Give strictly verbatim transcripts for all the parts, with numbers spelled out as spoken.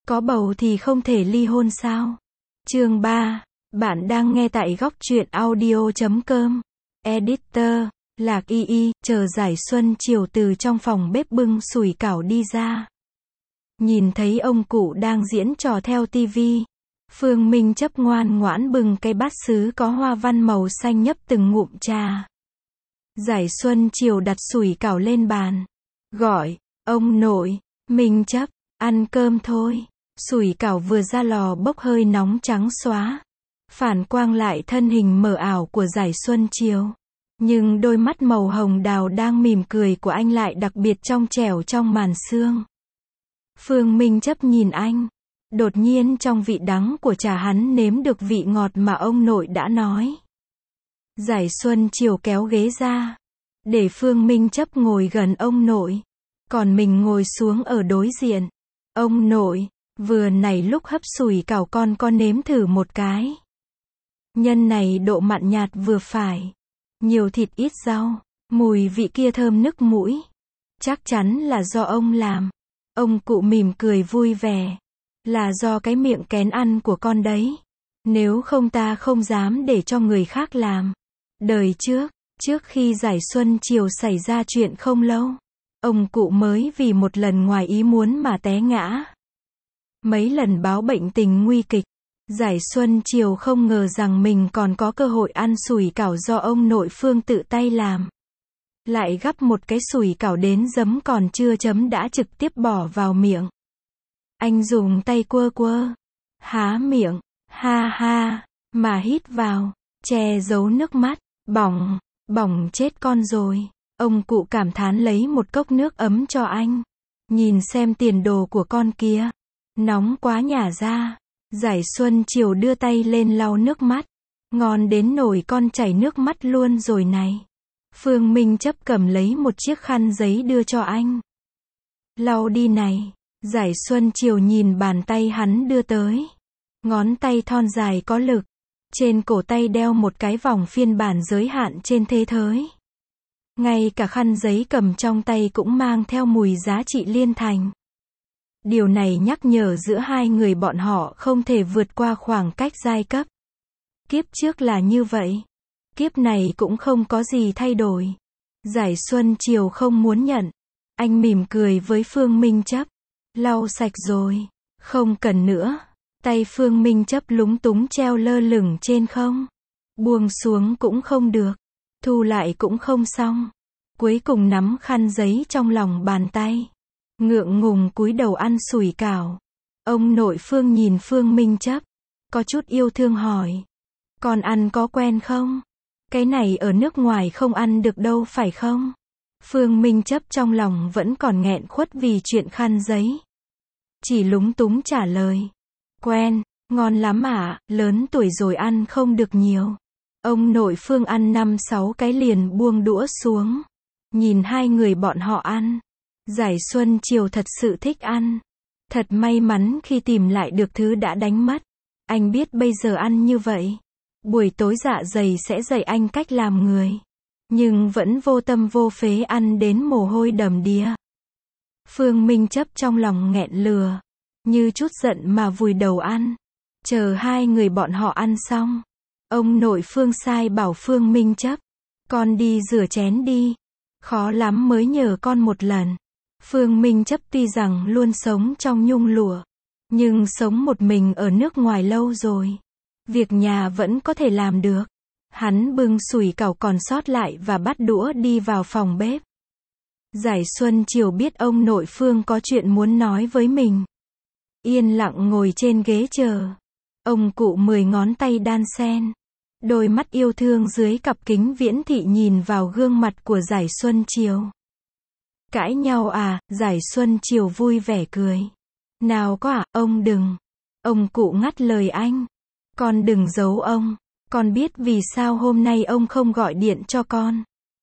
Có bầu thì không thể ly hôn sao? Chương ba. Bạn đang nghe tại góc truyện audio chấm com. Editor, Lạc Y Y, chờ Giải Xuân chiều từ trong phòng bếp bưng sủi cảo đi ra. Nhìn thấy ông cụ đang diễn trò theo tivi. Phương Minh chấp ngoan ngoãn bưng cái bát sứ có hoa văn màu xanh nhấp từng ngụm trà. Giải Xuân chiều đặt sủi cảo lên bàn. Gọi, ông nội, Minh chấp, ăn cơm thôi. Sủi cảo vừa ra lò bốc hơi nóng trắng xóa. Phản quang lại thân hình mờ ảo của Giải Xuân chiều. Nhưng đôi mắt màu hồng đào đang mỉm cười của anh lại đặc biệt trong trẻo trong màn sương. Phương Minh chấp nhìn anh. Đột nhiên trong vị đắng của trà hắn nếm được vị ngọt mà ông nội đã nói. Giải Xuân chiều kéo ghế ra. Để Phương Minh chấp ngồi gần ông nội. Còn mình ngồi xuống ở đối diện. Ông nội, vừa nãy lúc hấp sủi cảo con con nếm thử một cái. Nhân này độ mặn nhạt vừa phải. Nhiều thịt ít rau. Mùi vị kia thơm nức mũi. Chắc chắn là do ông làm. Ông cụ mỉm cười vui vẻ. Là do cái miệng kén ăn của con đấy. Nếu không ta không dám để cho người khác làm. Đời trước, trước khi Giải Xuân chiều xảy ra chuyện không lâu. Ông cụ mới vì một lần ngoài ý muốn mà té ngã. Mấy lần báo bệnh tình nguy kịch. Giải Xuân chiều không ngờ rằng mình còn có cơ hội ăn sủi cảo do ông nội Phương tự tay làm. Lại gắp một cái sủi cảo đến giấm còn chưa chấm đã trực tiếp bỏ vào miệng. Anh dùng tay quơ quơ. Há miệng. Ha ha. Mà hít vào. Che giấu nước mắt. Bỏng. Bỏng chết con rồi. Ông cụ cảm thán lấy một cốc nước ấm cho anh. Nhìn xem tiền đồ của con kia. Nóng quá nhả ra. Giải Xuân chiều đưa tay lên lau nước mắt. Ngon đến nổi con chảy nước mắt luôn rồi này. Phương Minh chấp cầm lấy một chiếc khăn giấy đưa cho anh. Lau đi này. Giải Xuân chiều nhìn bàn tay hắn đưa tới. Ngón tay thon dài có lực. Trên cổ tay đeo một cái vòng phiên bản giới hạn trên thế giới. Ngay cả khăn giấy cầm trong tay cũng mang theo mùi giá trị liên thành. Điều này nhắc nhở giữa hai người bọn họ không thể vượt qua khoảng cách giai cấp. Kiếp trước là như vậy. Kiếp này cũng không có gì thay đổi. Giải Xuân chiều không muốn nhận. Anh mỉm cười với Phương Minh chấp. Lau sạch rồi. Không cần nữa. Tay Phương Minh chấp lúng túng treo lơ lửng trên không. Buông xuống cũng không được. Thu lại cũng không xong. Cuối cùng nắm khăn giấy trong lòng bàn tay. Ngượng ngùng cúi đầu ăn sủi cảo. Ông nội Phương nhìn Phương Minh chấp. Có chút yêu thương hỏi. Con ăn có quen không? Cái này ở nước ngoài không ăn được đâu phải không? Phương Minh chấp trong lòng vẫn còn nghẹn khuất vì chuyện khăn giấy. Chỉ lúng túng trả lời. Quen, ngon lắm ạ, lớn tuổi rồi ăn không được nhiều. Ông nội Phương ăn năm sáu cái liền buông đũa xuống. Nhìn hai người bọn họ ăn. Giải Xuân chiều thật sự thích ăn. Thật may mắn khi tìm lại được thứ đã đánh mất. Anh biết bây giờ ăn như vậy. Buổi tối dạ dày sẽ dạy anh cách làm người. Nhưng vẫn vô tâm vô phế ăn đến mồ hôi đầm đìa. Phương Minh chấp trong lòng nghẹn lừa. Như chút giận mà vùi đầu ăn. Chờ hai người bọn họ ăn xong. Ông nội Phương sai bảo Phương Minh chấp. Con đi rửa chén đi. Khó lắm mới nhờ con một lần. Phương Minh chấp tuy rằng luôn sống trong nhung lụa. Nhưng sống một mình ở nước ngoài lâu rồi. Việc nhà vẫn có thể làm được. Hắn bưng sủi cảo còn sót lại và bắt đũa đi vào phòng bếp. Giải Xuân chiều biết ông nội Phương có chuyện muốn nói với mình. Yên lặng ngồi trên ghế chờ. Ông cụ mười ngón tay đan sen. Đôi mắt yêu thương dưới cặp kính viễn thị nhìn vào gương mặt của Giải Xuân chiều. Cãi nhau à? Giải Xuân chiều vui vẻ cười. Nào có à, ông đừng. Ông cụ ngắt lời anh. Con đừng giấu ông. Con biết vì sao hôm nay ông không gọi điện cho con.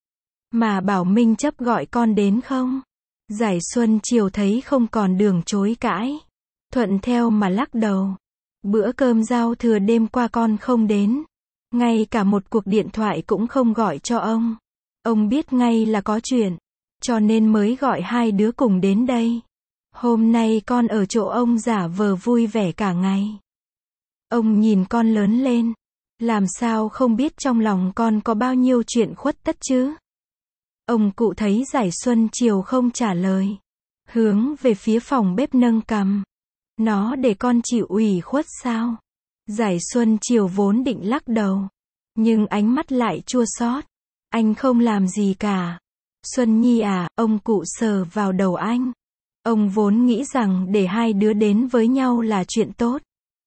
Mà bảo Minh chấp gọi con đến không? Giải Xuân chiều thấy không còn đường chối cãi. Thuận theo mà lắc đầu. Bữa cơm giao thừa đêm qua con không đến. Ngay cả một cuộc điện thoại cũng không gọi cho ông. Ông biết ngay là có chuyện. Cho nên mới gọi hai đứa cùng đến đây. Hôm nay con ở chỗ ông giả vờ vui vẻ cả ngày. Ông nhìn con lớn lên, làm sao không biết trong lòng con có bao nhiêu chuyện khuất tất chứ? Ông cụ thấy Giải Xuân Chiều không trả lời, hướng về phía phòng bếp nâng cằm. Nó để con chịu ủy khuất sao? Giải Xuân Chiều vốn định lắc đầu, nhưng ánh mắt lại chua xót. Anh không làm gì cả. Xuân Nhi à, ông cụ sờ vào đầu anh. Ông vốn nghĩ rằng để hai đứa đến với nhau là chuyện tốt.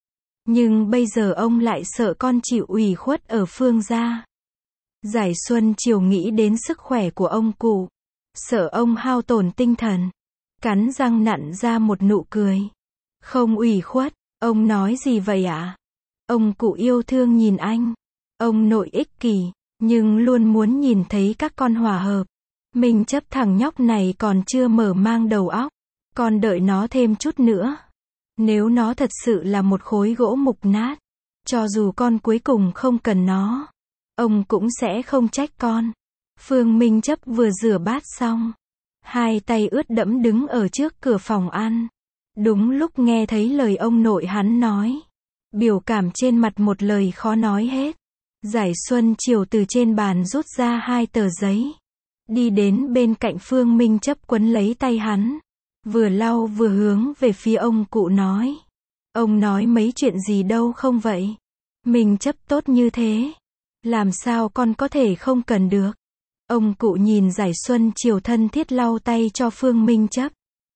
Nhưng bây giờ ông lại sợ con chịu ủy khuất ở Phương gia. Giải Xuân Chiều nghĩ đến sức khỏe của ông cụ, sợ ông hao tổn tinh thần, cắn răng nặn ra một nụ cười. Không ủy khuất, ông nói gì vậy ạ? Ông cụ yêu thương nhìn anh. Ông nội ích kỷ, nhưng luôn muốn nhìn thấy các con hòa hợp. Mình chấp thằng nhóc này còn chưa mở mang đầu óc, con đợi nó thêm chút nữa. Nếu nó thật sự là một khối gỗ mục nát, cho dù con cuối cùng không cần nó, ông cũng sẽ không trách con. Phương Minh Chấp vừa rửa bát xong, hai tay ướt đẫm đứng ở trước cửa phòng ăn. Đúng lúc nghe thấy lời ông nội hắn nói, biểu cảm trên mặt một lời khó nói hết. Giải Xuân Chiều từ trên bàn rút ra hai tờ giấy, đi đến bên cạnh Phương Minh Chấp quấn lấy tay hắn, vừa lau vừa hướng về phía ông cụ nói. Ông nói mấy chuyện gì đâu không vậy? Minh Chấp tốt như thế, làm sao con có thể không cần được? Ông cụ nhìn Giải Xuân Chiều thân thiết lau tay cho Phương Minh Chấp.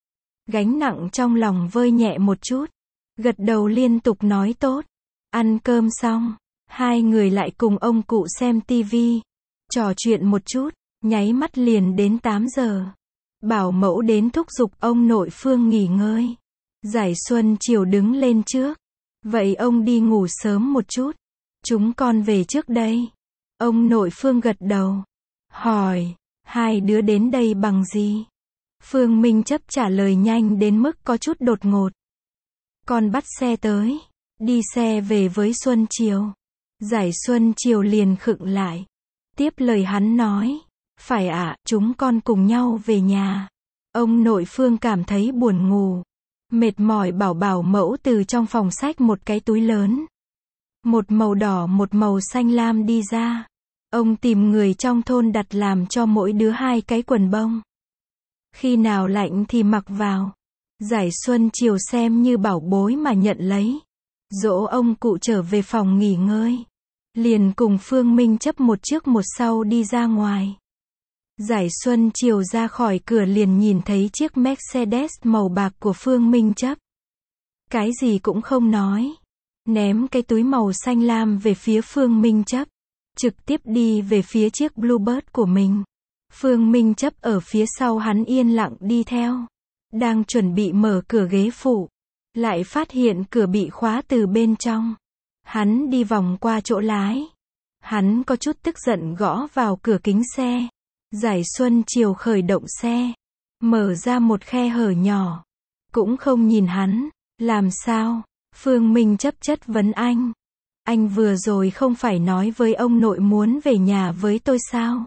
Gánh nặng trong lòng vơi nhẹ một chút, gật đầu liên tục nói tốt. Ăn cơm xong, hai người lại cùng ông cụ xem tivi, trò chuyện một chút, nháy mắt liền đến tám giờ. Bảo mẫu đến thúc giục ông nội Phương nghỉ ngơi. Giải Xuân Chiều đứng lên trước. Vậy ông đi ngủ sớm một chút. Chúng con về trước đây. Ông nội Phương gật đầu. Hỏi, hai đứa đến đây bằng gì? Phương Minh Chấp trả lời nhanh đến mức có chút đột ngột. Con bắt xe tới, đi xe về với Xuân Chiều. Giải Xuân Chiều liền khựng lại. Tiếp lời hắn nói. Phải ạ, à, chúng con cùng nhau về nhà. Ông nội Phương cảm thấy buồn ngủ, mệt mỏi bảo bảo mẫu từ trong phòng xách một cái túi lớn. Một màu đỏ một màu xanh lam đi ra. Ông tìm người trong thôn đặt làm cho mỗi đứa hai cái quần bông. Khi nào lạnh thì mặc vào. Giải Xuân Chiều xem như bảo bối mà nhận lấy. Dỗ ông cụ trở về phòng nghỉ ngơi. Liền cùng Phương Minh Chấp một trước một sau đi ra ngoài. Giải Xuân Chiều ra khỏi cửa liền nhìn thấy chiếc Mercedes màu bạc của Phương Minh Chấp. Cái gì cũng không nói. Ném cái túi màu xanh lam về phía Phương Minh Chấp. Trực tiếp đi về phía chiếc Bluebird của mình. Phương Minh Chấp ở phía sau hắn yên lặng đi theo. Đang chuẩn bị mở cửa ghế phụ. Lại phát hiện cửa bị khóa từ bên trong. Hắn đi vòng qua chỗ lái. Hắn có chút tức giận gõ vào cửa kính xe. Giải Xuân Chiều khởi động xe, mở ra một khe hở nhỏ, cũng không nhìn hắn. Làm sao? Phương Minh Chấp chất vấn anh. Anh vừa rồi không phải nói với ông nội muốn về nhà với tôi sao?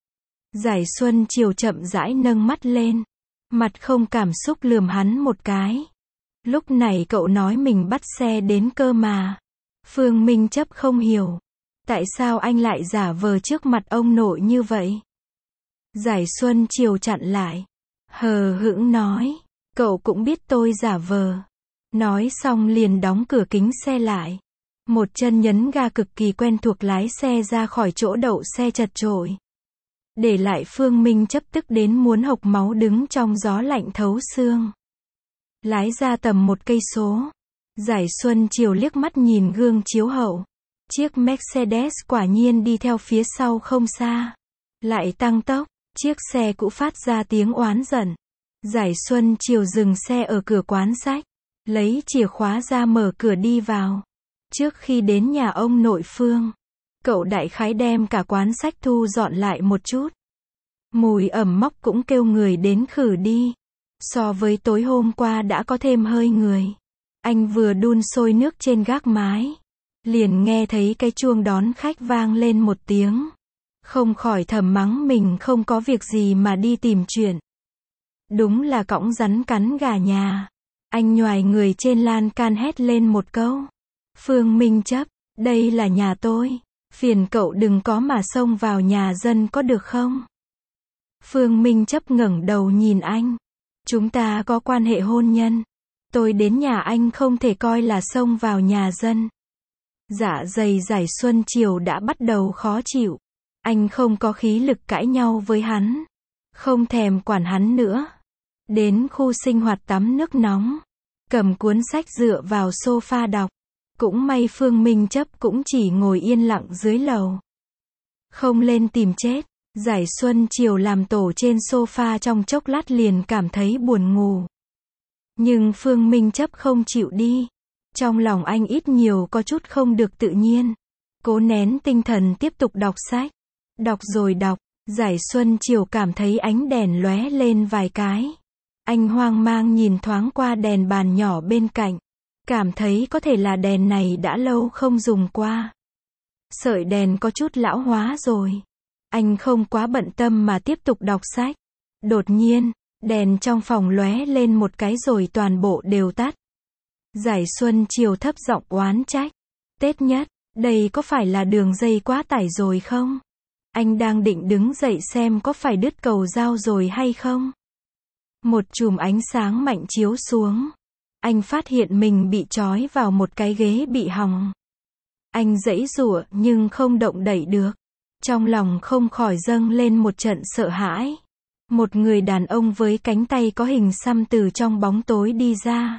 Giải Xuân Chiều chậm rãi nâng mắt lên, mặt không cảm xúc lườm hắn một cái. Lúc này cậu nói mình bắt xe đến cơ mà. Phương Minh Chấp không hiểu, tại sao anh lại giả vờ trước mặt ông nội như vậy? Giải Xuân Chiều chặn lại, hờ hững nói, cậu cũng biết tôi giả vờ. Nói xong liền đóng cửa kính xe lại. Một chân nhấn ga cực kỳ quen thuộc lái xe ra khỏi chỗ đậu xe chật chội. Để lại Phương Minh Chấp tức đến muốn hộc máu đứng trong gió lạnh thấu xương. Lái ra tầm một cây số. Giải Xuân Chiều liếc mắt nhìn gương chiếu hậu. Chiếc Mercedes quả nhiên đi theo phía sau không xa. Lại tăng tốc. Chiếc xe cũ phát ra tiếng oán giận. Giải Xuân Chiều dừng xe ở cửa quán sách. Lấy chìa khóa ra mở cửa đi vào. Trước khi đến nhà ông nội Phương, cậu đại khái đem cả quán sách thu dọn lại một chút. Mùi ẩm mốc cũng kêu người đến khử đi. So với tối hôm qua đã có thêm hơi người. Anh vừa đun sôi nước trên gác mái, liền nghe thấy cái chuông đón khách vang lên một tiếng. Không khỏi thầm mắng mình không có việc gì mà đi tìm chuyện. Đúng là cõng rắn cắn gà nhà. Anh nhoài người trên lan can hét lên một câu. Phương Minh Chấp, đây là nhà tôi. Phiền cậu đừng có mà xông vào nhà dân có được không? Phương Minh Chấp ngẩng đầu nhìn anh. Chúng ta có quan hệ hôn nhân. Tôi đến nhà anh không thể coi là xông vào nhà dân. Dạ dày Giải Xuân Chiều đã bắt đầu khó chịu. Anh không có khí lực cãi nhau với hắn. Không thèm quản hắn nữa. Đến khu sinh hoạt tắm nước nóng. Cầm cuốn sách dựa vào sofa đọc. Cũng may Phương Minh Chấp cũng chỉ ngồi yên lặng dưới lầu. Không lên tìm chết. Giải Xuân Chiều làm tổ trên sofa trong chốc lát liền cảm thấy buồn ngủ. Nhưng Phương Minh Chấp không chịu đi. Trong lòng anh ít nhiều có chút không được tự nhiên. Cố nén tinh thần tiếp tục đọc sách. Đọc rồi đọc. Giải Xuân Chiều cảm thấy ánh đèn lóe lên vài cái. Anh hoang mang nhìn thoáng qua đèn bàn nhỏ bên cạnh. Cảm thấy có thể là đèn này đã lâu không dùng qua. Sợi đèn có chút lão hóa rồi. Anh không quá bận tâm mà tiếp tục đọc sách. Đột nhiên, đèn trong phòng lóe lên một cái rồi toàn bộ đều tắt. Giải Xuân Chiều thấp giọng oán trách. Tết Nhất, đây có phải là đường dây quá tải rồi không? Anh đang định đứng dậy xem có phải đứt cầu dao rồi hay không? Một chùm ánh sáng mạnh chiếu xuống. Anh phát hiện mình bị trói vào một cái ghế bị hỏng. Anh giãy giụa nhưng không động đậy được. Trong lòng không khỏi dâng lên một trận sợ hãi. Một người đàn ông với cánh tay có hình xăm từ trong bóng tối đi ra.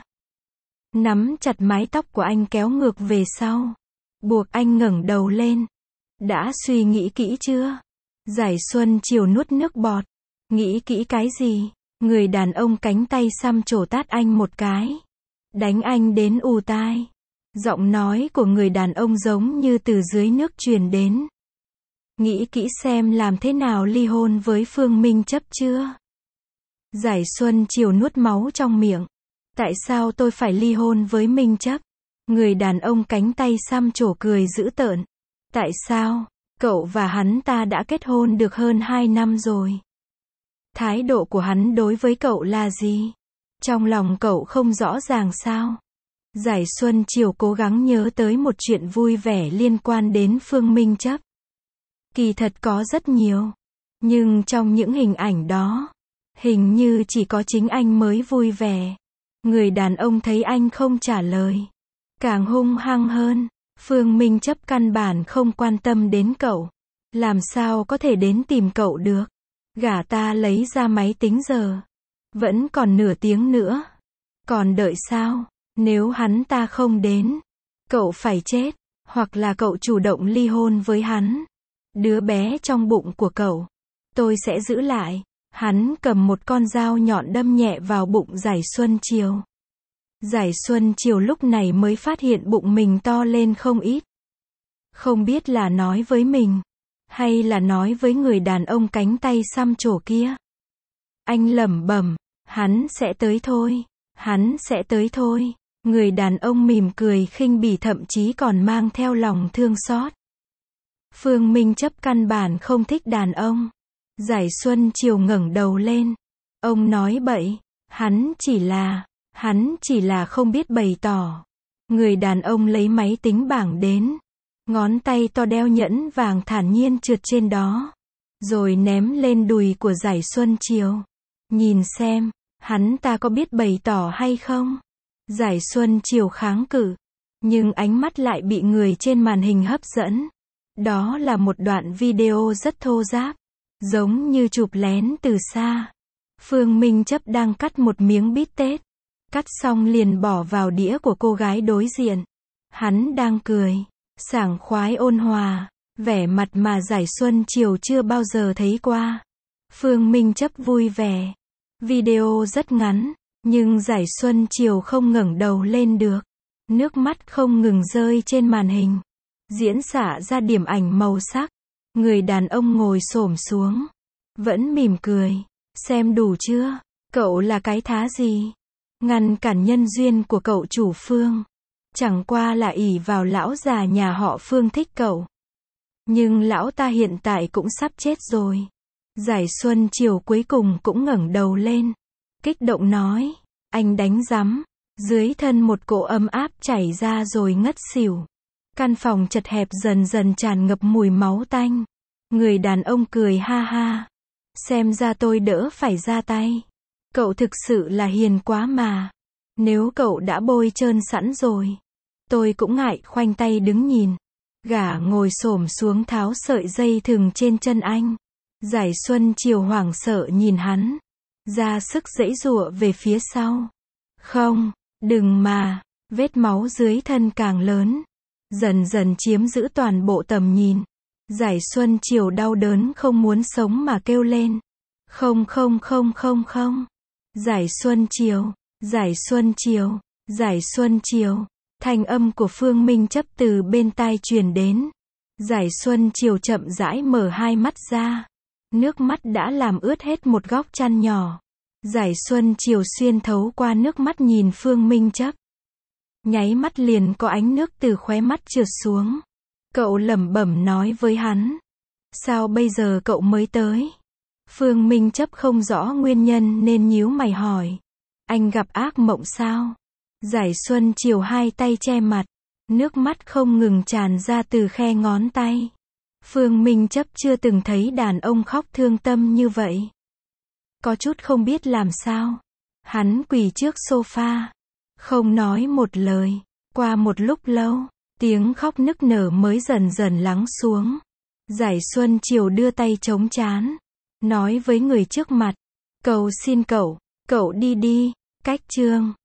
Nắm chặt mái tóc của anh kéo ngược về sau. Buộc anh ngẩng đầu lên. Đã suy nghĩ kỹ chưa? Giải Xuân Chiều nuốt nước bọt. Nghĩ kỹ cái gì? Người đàn ông cánh tay xăm trổ tát anh một cái. Đánh anh đến ù tai. Giọng nói của người đàn ông giống như từ dưới nước truyền đến. Nghĩ kỹ xem làm thế nào ly hôn với Phương Minh Chấp chưa? Giải Xuân Chiều nuốt máu trong miệng. Tại sao tôi phải ly hôn với Minh Chấp? Người đàn ông cánh tay xăm trổ cười dữ tợn. Tại sao? Cậu và hắn ta đã kết hôn được hơn hai năm rồi. Thái độ của hắn đối với cậu là gì? Trong lòng cậu không rõ ràng sao? Giải Xuân Chiều cố gắng nhớ tới một chuyện vui vẻ liên quan đến Phương Minh Chấp. Kỳ thật có rất nhiều. Nhưng trong những hình ảnh đó, hình như chỉ có chính anh mới vui vẻ. Người đàn ông thấy anh không trả lời. Càng hung hăng hơn. Phương Minh Chấp căn bản không quan tâm đến cậu. Làm sao có thể đến tìm cậu được? Gả ta lấy ra máy tính giờ. Vẫn còn nửa tiếng nữa. Còn đợi sao? Nếu hắn ta không đến, cậu phải chết. Hoặc là cậu chủ động ly hôn với hắn. Đứa bé trong bụng của cậu, tôi sẽ giữ lại. Hắn cầm một con dao nhọn đâm nhẹ vào bụng Giải Xuân Chiều. Giải Xuân Chiều lúc này mới phát hiện bụng mình to lên không ít. Không biết là nói với mình, hay là nói với người đàn ông cánh tay xăm trổ kia. Anh lẩm bẩm, hắn sẽ tới thôi, hắn sẽ tới thôi. Người đàn ông mỉm cười khinh bỉ thậm chí còn mang theo lòng thương xót. Phương Minh Chấp căn bản không thích đàn ông. Giải Xuân Chiều ngẩng đầu lên. Ông nói bậy, hắn chỉ là, hắn chỉ là không biết bày tỏ. Người đàn ông lấy máy tính bảng đến. Ngón tay to đeo nhẫn vàng thản nhiên trượt trên đó. Rồi ném lên đùi của Giải Xuân Chiều. Nhìn xem, hắn ta có biết bày tỏ hay không? Giải Xuân Chiều kháng cự. Nhưng ánh mắt lại bị người trên màn hình hấp dẫn. Đó là một đoạn video rất thô ráp. Giống như chụp lén từ xa. Phương Minh Chấp đang cắt một miếng bít tết. Cắt xong liền bỏ vào đĩa của cô gái đối diện. Hắn đang cười. Sảng khoái ôn hòa. Vẻ mặt mà Giải Xuân Chiều chưa bao giờ thấy qua. Phương Minh Chấp vui vẻ. Video rất ngắn. Nhưng Giải Xuân Chiều không ngẩng đầu lên được. Nước mắt không ngừng rơi trên màn hình. Diễn xạ ra điểm ảnh màu sắc. Người đàn ông ngồi xổm xuống. Vẫn mỉm cười. Xem đủ chưa? Cậu là cái thá gì? Ngăn cản nhân duyên của cậu chủ Phương. Chẳng qua là ỷ vào lão già nhà họ Phương thích cậu. Nhưng lão ta hiện tại cũng sắp chết rồi. Giải Xuân Chiều cuối cùng cũng ngẩng đầu lên. kích động nói, anh đánh rắm. Dưới thân một cỗ ấm áp chảy ra rồi ngất xỉu. Căn phòng chật hẹp dần dần tràn ngập mùi máu tanh. Người đàn ông cười ha ha. Xem ra tôi đỡ phải ra tay. Cậu thực sự là hiền quá mà. Nếu cậu đã bôi trơn sẵn rồi, tôi cũng ngại khoanh tay đứng nhìn. Gã ngồi xổm xuống tháo sợi dây thừng trên chân anh. Giải Xuân Chiều hoảng sợ nhìn hắn, ra sức giãy giụa về phía sau. Không, đừng mà. Vết máu dưới thân càng lớn, dần dần chiếm giữ toàn bộ tầm nhìn. Giải Xuân Chiều đau đớn không muốn sống mà kêu lên. Không không không không không. Giải Xuân Chiều, Giải Xuân Chiều, Giải Xuân Chiều. Thanh âm của Phương Minh Chấp từ bên tai truyền đến. Giải Xuân Chiều chậm rãi mở hai mắt ra. Nước mắt đã làm ướt hết một góc chăn nhỏ. Giải Xuân Chiều xuyên thấu qua nước mắt nhìn Phương Minh Chấp. Nháy mắt liền có ánh nước từ khóe mắt trượt xuống. Cậu lẩm bẩm nói với hắn. Sao bây giờ cậu mới tới? Phương Minh Chấp không rõ nguyên nhân nên nhíu mày hỏi. Anh gặp ác mộng sao? Giải Xuân Chiều hai tay che mặt. Nước mắt không ngừng tràn ra từ khe ngón tay. Phương Minh Chấp chưa từng thấy đàn ông khóc thương tâm như vậy. Có chút không biết làm sao. Hắn quỳ trước sofa, không nói một lời. Qua một lúc lâu, tiếng khóc nức nở mới dần dần lắng xuống. Giải Xuân Chiều đưa tay chống trán, nói với người trước mặt. Cầu xin cậu, cậu đi đi. Cách chương